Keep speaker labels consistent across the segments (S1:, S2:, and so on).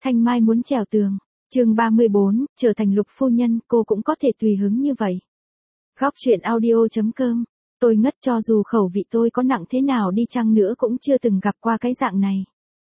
S1: Thanh Mai muốn trèo tường. Chương 34, trở thành Lục phu nhân, cô cũng có thể tùy hứng như vậy. Góc truyện audio.com. Tôi ngất, cho dù khẩu vị tôi có nặng thế nào đi chăng nữa cũng chưa từng gặp qua cái dạng này.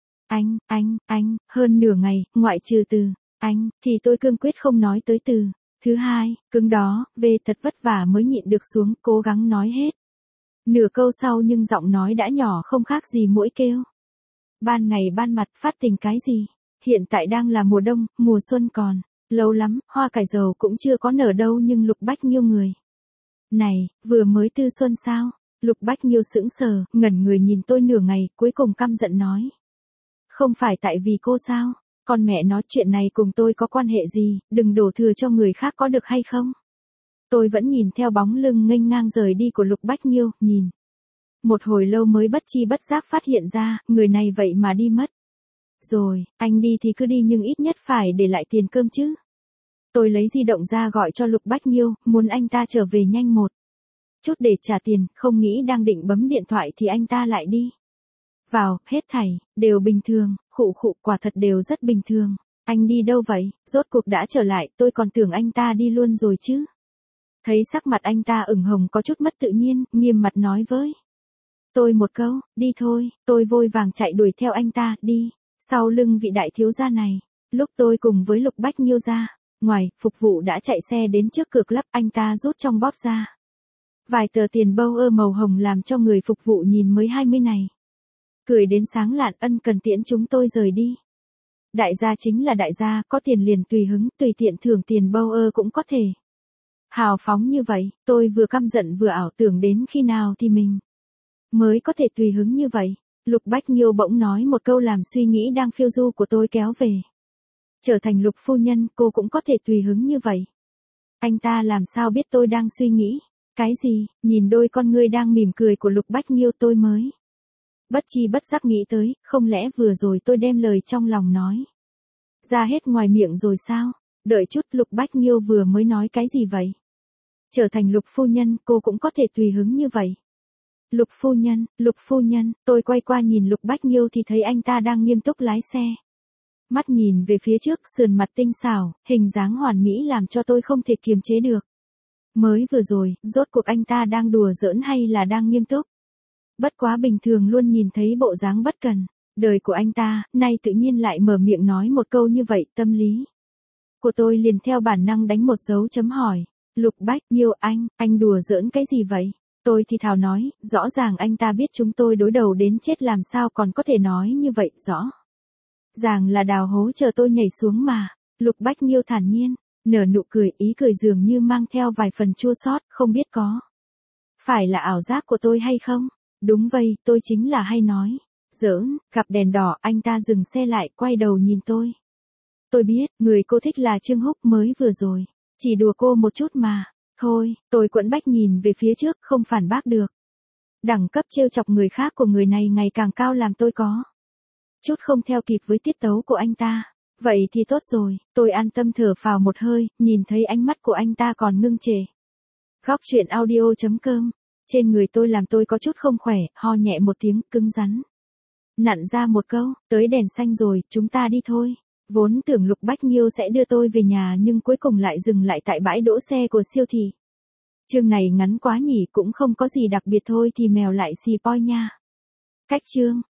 S1: Anh, hơn nửa ngày, ngoại trừ từ anh, thì tôi cương quyết không nói tới từ thứ hai, cứng đó, về thật vất vả mới nhịn được xuống, cố gắng nói hết. Nửa câu sau nhưng giọng nói đã nhỏ không khác gì muỗi kêu. Ban ngày ban mặt phát tình cái gì? Hiện tại đang là mùa đông, mùa xuân còn lâu lắm, hoa cải dầu cũng chưa có nở đâu nhưng Lục Bách Nghiêu người. Này, vừa mới tư xuân sao? Lục Bách Nghiêu sững sờ, ngẩn người nhìn tôi nửa ngày, cuối cùng căm giận nói. Không phải tại vì cô sao? Con mẹ nói chuyện này cùng tôi có quan hệ gì, đừng đổ thừa cho người khác có được hay không? Tôi vẫn nhìn theo bóng lưng nghênh ngang rời đi của Lục Bách Nghiêu, nhìn. Một hồi lâu mới bất chi bất giác phát hiện ra, người này vậy mà đi mất. Rồi, anh đi thì cứ đi nhưng ít nhất phải để lại tiền cơm chứ. Tôi lấy di động ra gọi cho Lục Bách Nghiêu, muốn anh ta trở về nhanh một chút để trả tiền, không nghĩ đang định bấm điện thoại thì anh ta lại đi vào, hết thảy đều bình thường, khụ quả thật đều rất bình thường. Anh đi đâu vậy? Rốt cuộc đã trở lại, tôi còn tưởng anh ta đi luôn rồi chứ. Thấy sắc mặt anh ta ửng hồng có chút mất tự nhiên, nghiêm mặt nói với tôi một câu, đi thôi. Tôi vội vàng chạy đuổi theo anh ta, đi. Sau lưng vị đại thiếu gia này, lúc tôi cùng với Lục Bách Nghiêu ra ngoài, phục vụ đã chạy xe đến trước cửa club, anh ta rút trong bóp ra vài tờ tiền bâu màu hồng làm cho người phục vụ nhìn mới 20 này. Cười đến sáng lạn, ân cần tiễn chúng tôi rời đi. Đại gia chính là đại gia, có tiền liền tùy hứng, tùy tiện thưởng tiền bâu cũng có thể. Hào phóng như vậy, tôi vừa căm giận vừa ảo tưởng đến khi nào thì mình mới có thể tùy hứng như vậy. Lục Bách Nghiêu bỗng nói một câu làm suy nghĩ đang phiêu du của tôi kéo về. Trở thành Lục phu nhân, cô cũng có thể tùy hứng như vậy. Anh ta làm sao biết tôi đang suy nghĩ cái gì? Nhìn đôi con ngươi đang mỉm cười của Lục Bách Nghiêu tôi mới bất chi bất giác nghĩ tới, không lẽ vừa rồi tôi đem lời trong lòng nói ra hết ngoài miệng rồi sao? Đợi chút, Lục Bách Nghiêu vừa mới nói cái gì vậy? Trở thành Lục phu nhân, cô cũng có thể tùy hứng như vậy. Lục phu nhân, tôi quay qua nhìn Lục Bách Nghiêu thì thấy anh ta đang nghiêm túc lái xe. Mắt nhìn về phía trước, sườn mặt tinh xảo, hình dáng hoàn mỹ làm cho tôi không thể kiềm chế được. Mới vừa rồi, rốt cuộc anh ta đang đùa giỡn hay là đang nghiêm túc? Bất quá bình thường luôn nhìn thấy bộ dáng bất cần đời của anh ta, nay tự nhiên lại mở miệng nói một câu như vậy, tâm lý của tôi liền theo bản năng đánh một dấu chấm hỏi. Lục Bách Nghiêu, anh đùa giỡn cái gì vậy? Tôi thì thào nói, rõ ràng anh ta biết chúng tôi đối đầu đến chết làm sao còn có thể nói như vậy, rõ ràng là đào hố chờ tôi nhảy xuống mà. Lục Bách Nghiêu thản nhiên nở nụ cười, ý cười dường như mang theo vài phần chua xót, không biết có phải là ảo giác của tôi hay không? Đúng vậy, tôi chính là hay nói giỡn. Gặp đèn đỏ, anh ta dừng xe lại, quay đầu nhìn tôi. Tôi biết, người cô thích là Trương Húc, mới vừa rồi chỉ đùa cô một chút mà. Thôi, tôi quẫn bách nhìn về phía trước, không phản bác được. Đẳng cấp trêu chọc người khác của người này ngày càng cao làm tôi có chút không theo kịp với tiết tấu của anh ta. Vậy thì tốt rồi, tôi an tâm thở phào một hơi, nhìn thấy ánh mắt của anh ta còn ngưng trệ. Góc truyện audio.com. Trên người tôi làm tôi có chút không khỏe, ho nhẹ một tiếng, cứng rắn nặn ra một câu, tới đèn xanh rồi, chúng ta đi thôi. Vốn tưởng Lục Bách Nghiêu sẽ đưa tôi về nhà nhưng cuối cùng lại dừng lại tại bãi đỗ xe của siêu thị. Chương này ngắn quá nhỉ, cũng không có gì đặc biệt thôi thì mèo lại xì poi nha. Cách chương.